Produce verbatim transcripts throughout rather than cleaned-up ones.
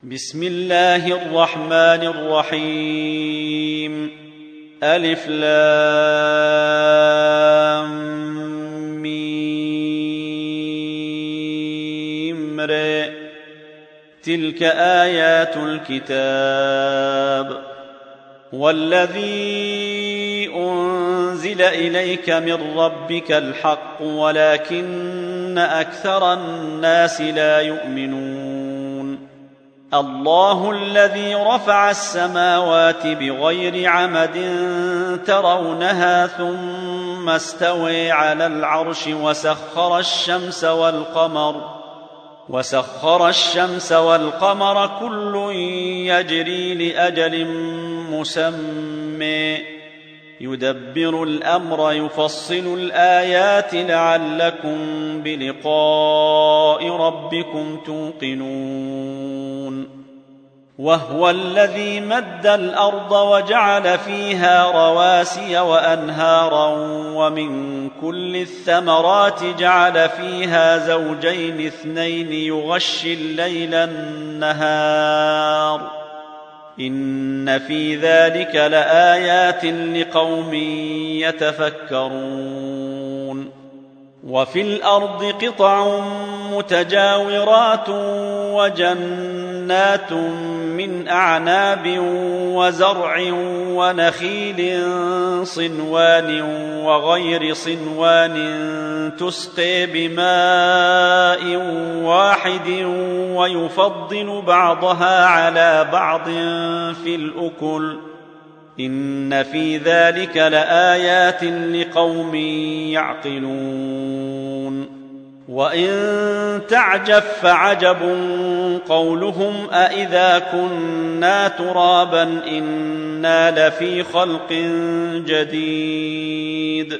بسم الله الرحمن الرحيم. ألف لام ميم ر. تلك آيات الكتاب. والذي أنزل إليك من ربك الحق ولكن أكثر الناس لا يؤمنون. الله الذي رفع السماوات بغير عمد ترونها ثم استوى على العرش وسخر الشمس والقمر وسخر الشمس والقمر كل يجري لأجل مسمى يدبر الأمر يفصل الآيات لعلكم بلقاء ربكم توقنون. وهو الذي مد الأرض وجعل فيها رواسي وأنهارا ومن كل الثمرات جعل فيها زوجين اثنين يغشي الليل النهار إن في ذلك لآيات لقوم يتفكرون. وفي الأرض قطع متجاورات وجنات من أعناب وزرع ونخيل صنوان وغير صنوان تسقي بماء واحد ويفضل بعضها على بعض في الأكل إن في ذلك لآيات لقوم يعقلون. وإن تعجب فعجب قولهم أإذا كنا ترابا إنا لفي خلق جديد.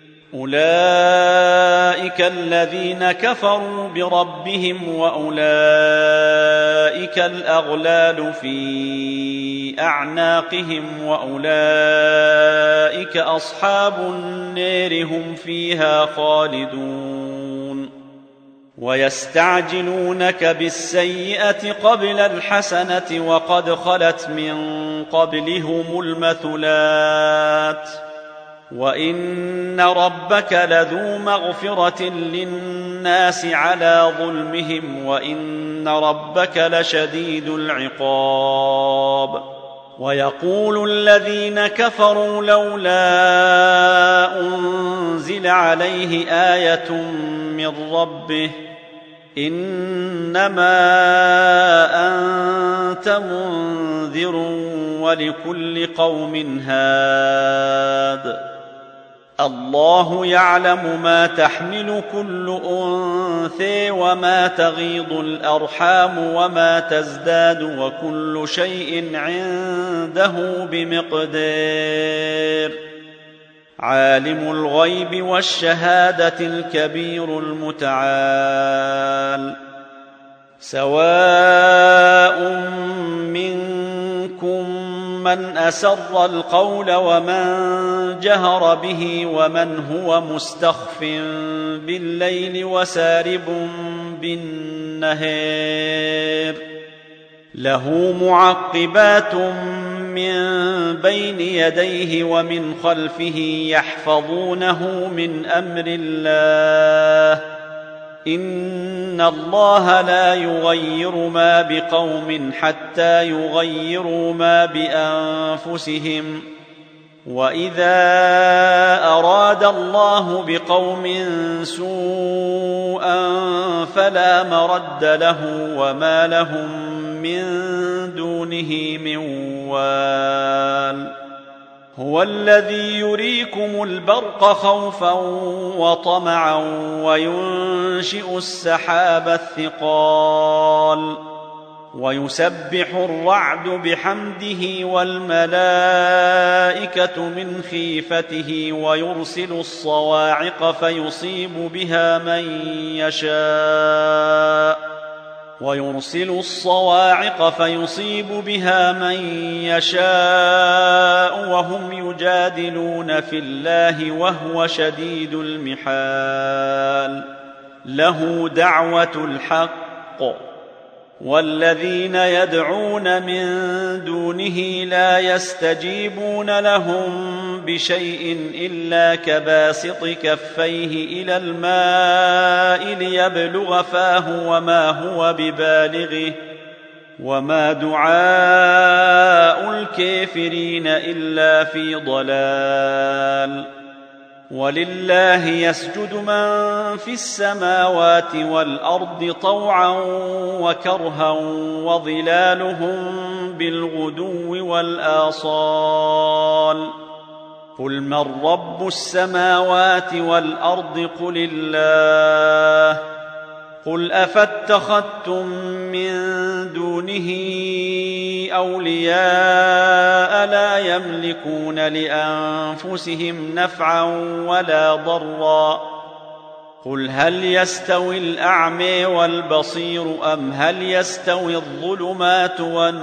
أولئك الذين كفروا بربهم وأولئك الأغلال في أعناقهم وأولئك أصحاب النار هم فيها خالدون. ويستعجلونك بالسيئة قبل الحسنة وقد خلت من قبلهم المثلات وإن ربك لذو مغفرة للناس على ظلمهم وإن ربك لشديد العقاب. ويقول الذين كفروا لولا أنزل عليه آية من ربه إنما أنت منذر ولكل قوم هاد. الله يعلم ما تحمل كل أنثى وما تغيض الأرحام وما تزداد وكل شيء عنده بمقدار. عالم الغيب والشهادة الكبير المتعال. سواء منكم من أسر القول ومن جهر به ومن هو مستخف بالليل وسارب بالنهار. له معقبات من بين يديه ومن خلفه يحفظونه من أمر الله إن الله لا يغير ما بقوم حتى يغيروا ما بأنفسهم وإذا أراد الله بقوم سوءا فلا مرد له وما لهم من دونه من وال. هو الذي يريكم البرق خوفا وطمعا وينشئ السحاب الثقال ويسبح الرعد بحمده والملائكة من خيفته ويرسل الصواعق فيصيب بها من يشاء ويرسل الصواعق فيصيب بها من يشاء وهم يجادلون في الله وهو شديد المحال. له دعوة الحق والذين يدعون من دونه لا يستجيبون لهم بشيء إلا كباسط كفيه إلى الماء ليبلغ فاه وما هو ببالغه وما دعاء الكافرين إلا في ضلال. ولله يسجد من في السماوات والأرض طوعا وكرها وظلالهم بالغدو والآصال. قل من رب السماوات والأرض قل الله. قل أفاتخذتم من دونه أولياء لا يملكون لأنفسهم نفعا ولا ضرا. قل هل يستوي الأعمى والبصير أم هل يستوي الظلمات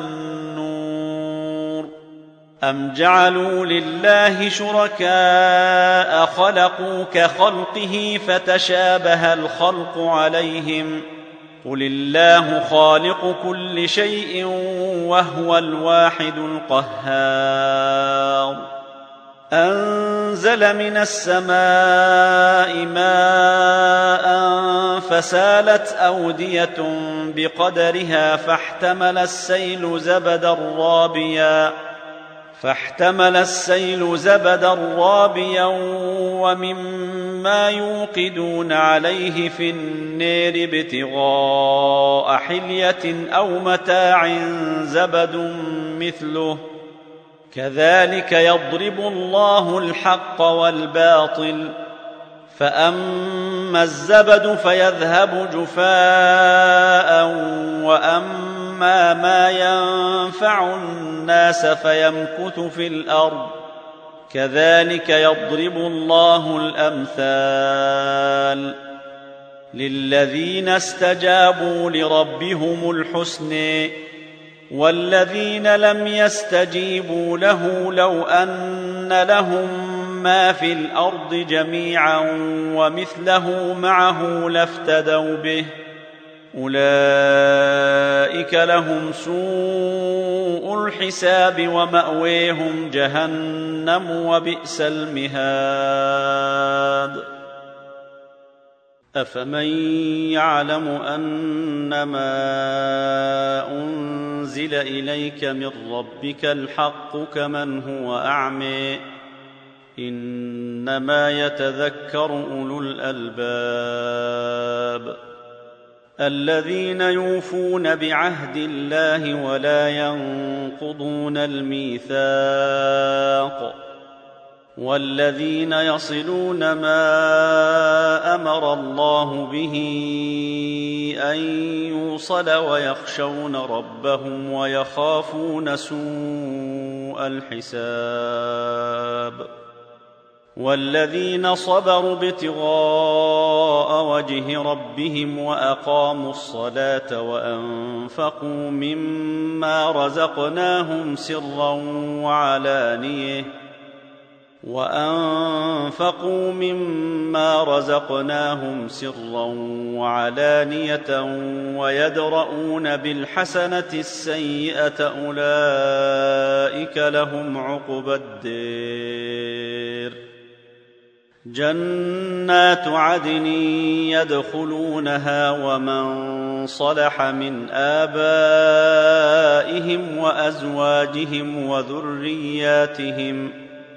والنور أم جعلوا لله شركاء خلقوا كخلقه فتشابه الخلق عليهم. قل الله خالق كل شيء وهو الواحد القهار. أنزل من السماء ماء فسالت أودية بقدرها فاحتمل السيل زبدا رابيا فاحتمل السيل زبدا رابيا ومما يوقدون عليه في النار ابتغاء حلية أو متاع زبد مثله كذلك يضرب الله الحق والباطل. فأما الزبد فيذهب جفاء وأما ما ينفع الناس فيمكث في الأرض كذلك يضرب الله الأمثال. للذين استجابوا لربهم الحسنى والذين لم يستجيبوا له لو أن لهم ما في الأرض جميعا ومثله معه لافتدوا به أولئك لهم سوء الحساب ومأويهم جهنم وبئس المهاد. أفمن يعلم أنما أنزل إليك من ربك الحق كمن هو أعمى إنما يتذكر أولو الألباب الذين يوفون بعهد الله ولا ينقضون الميثاق والذين يصلون ما أمر الله به أن يوصل ويخشون ربهم ويخافون سوء الحساب والذين صبروا ابتغاء وجه ربهم وأقاموا الصلاة وأنفقوا مما رزقناهم سرا وعلانية وأنفقوا مما رزقناهم سرا وعلانية ويدرؤون بالحسنة السيئة أولئك لهم عقبى الدير. جنات عدن يدخلونها ومن صلح من آبائهم وأزواجهم وذرياتهم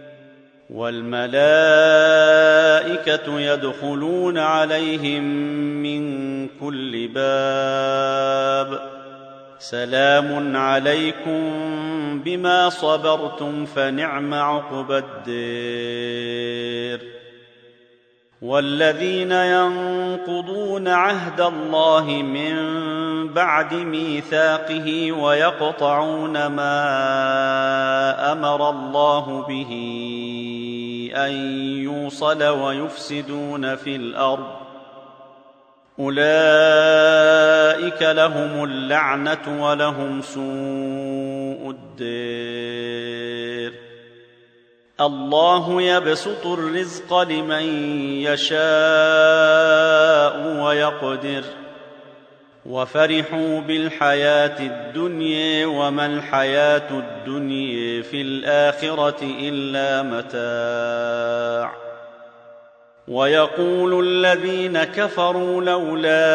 والملائكة يدخلون عليهم من كل باب سلام عليكم بما صبرتم فنعم عقبى الدير. والذين ينقضون عهد الله من بعد ميثاقه ويقطعون ما أمر الله به أن يوصل ويفسدون في الأرض أولئك لهم اللعنة ولهم سوء الدير. الله يبسط الرزق لمن يشاء ويقدر وفرحوا بالحياة الدنيا وما الحياة الدنيا في الآخرة إلا متاع. ويقول الذين كفروا لولا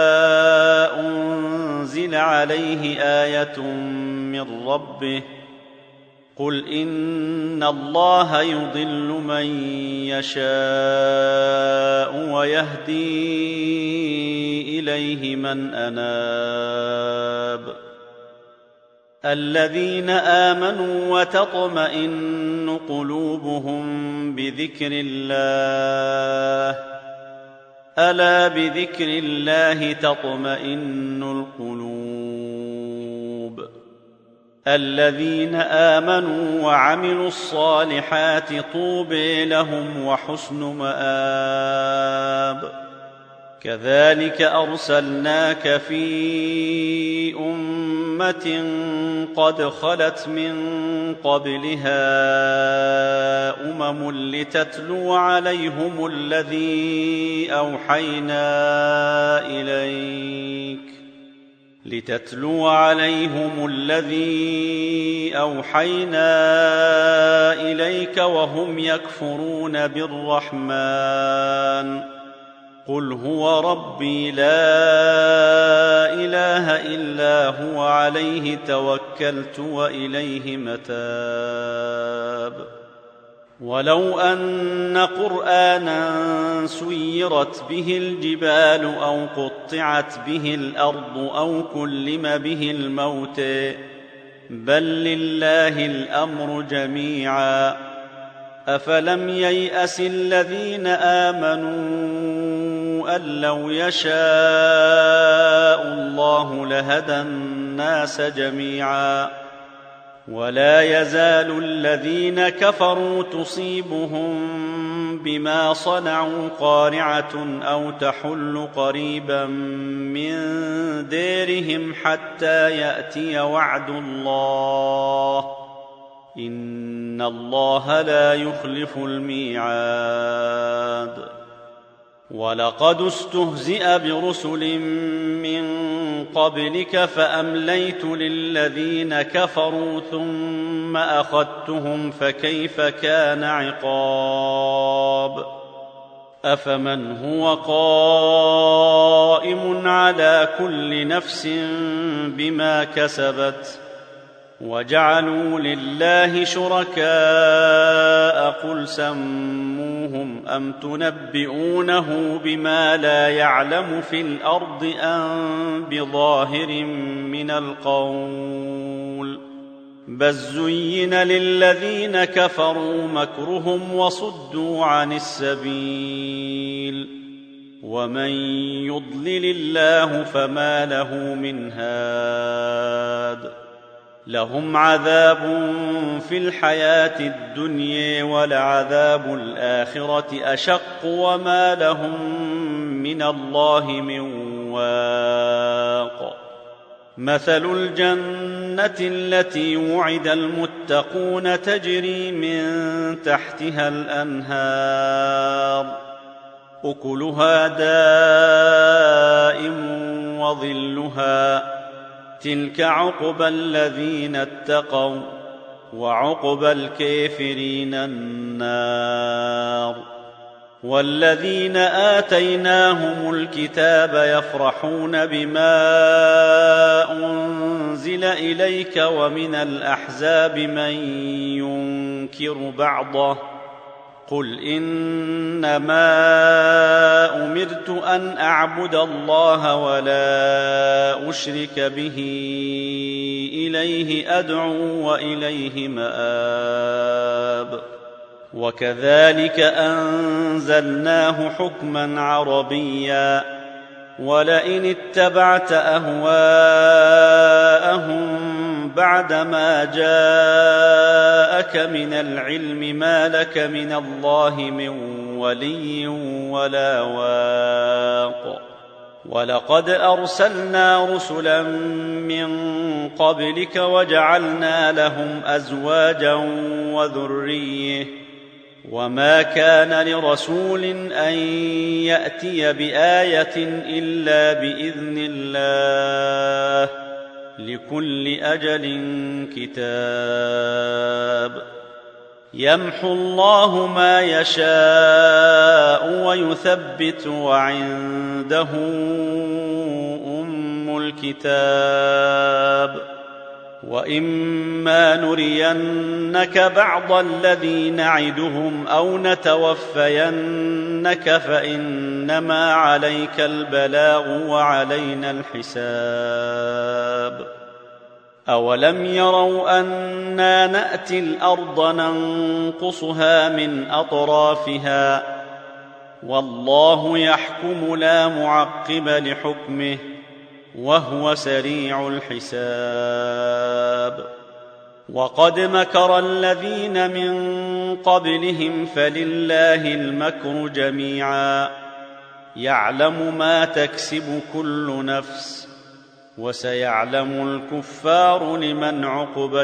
أنزل عليه آية من ربه قل إن الله يضل من يشاء ويهدي إليه من أناب. الذين آمنوا وتطمئن قلوبهم بذكر الله ألا بذكر الله تطمئن القلوب. الذين آمنوا وعملوا الصالحات طوبى لهم وحسن مآب. كذلك أرسلناك في أمة قد خلت من قبلها أمم لتتلو عليهم الذي أوحينا إليك لتتلو عليهم الذي أوحينا إليك وهم يكفرون بالرحمن قل هو ربي لا إله إلا هو عليه توكلت وإليه متاب. ولو أن قرآنا سيرت به الجبال أو قطعت به الأرض أو كلم به الموت بل لله الأمر جميعا أفلم ييأس الذين آمنوا أن لو يشاء الله لهدى الناس جميعا ولا يزال الذين كفروا تصيبهم بما صنعوا قارعة أو تحل قريبا من ديرهم حتى يأتي وعد الله إن الله لا يخلف الميعاد. ولقد استهزئ برسل من قبلك فأمليت للذين كفروا ثم أخذتهم فكيف كان عقاب. أفمن هو قائم على كل نفس بما كسبت وجعلوا لله شركاء قل سموهم أم تنبئونه بما لا يعلم في الأرض أم بظاهر من القول بل زين للذين كفروا مكرهم وصدوا عن السبيل ومن يضلل الله فما له من هاد. لهم عذاب في الحياة الدنيا ولعذاب الآخرة أشق وما لهم من الله من واق. مثل الجنة التي وعد المتقون تجري من تحتها الأنهار أكلها دائم وظلها تلك عقبى الذين اتقوا وعقبى الكافرين النار. والذين آتيناهم الكتاب يفرحون بما أنزل إليك ومن الأحزاب من ينكر بعضه قل إنما أمرت أن أعبد الله ولا أشرك به إليه أدعو وإليه مآب. وكذلك أنزلناه حكما عربيا ولئن اتبعت أهواءهم بعدما جاءك من العلم ما لك من الله من ولي ولا واق. ولقد أرسلنا رسلا من قبلك وجعلنا لهم أزواجا وذرية وما كان لرسول أن يأتي بآية إلا بإذن الله لكل أجل كتاب يمحو الله ما يشاء ويثبت وعنده أم الكتاب وإما نرينك بعض الذي نعدهم أو نتوفينك فإنما عليك البلاغ وعلينا الحساب أولم يروا أنا نأتي الأرض ننقصها من أطرافها والله يحكم لا معقب لحكمه وهو سريع الحساب وقد مكر الذين من قبلهم فلله المكر جميعا يعلم ما تكسب كل نفس وسيعلم الكفار لمن عقبى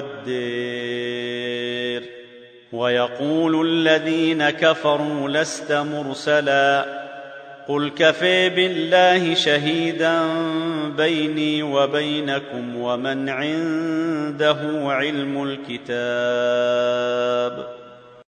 الدير ويقول الذين كفروا لست مرسلا قل كفى بالله شهيدا بيني وبينكم ومن عنده علم الكتاب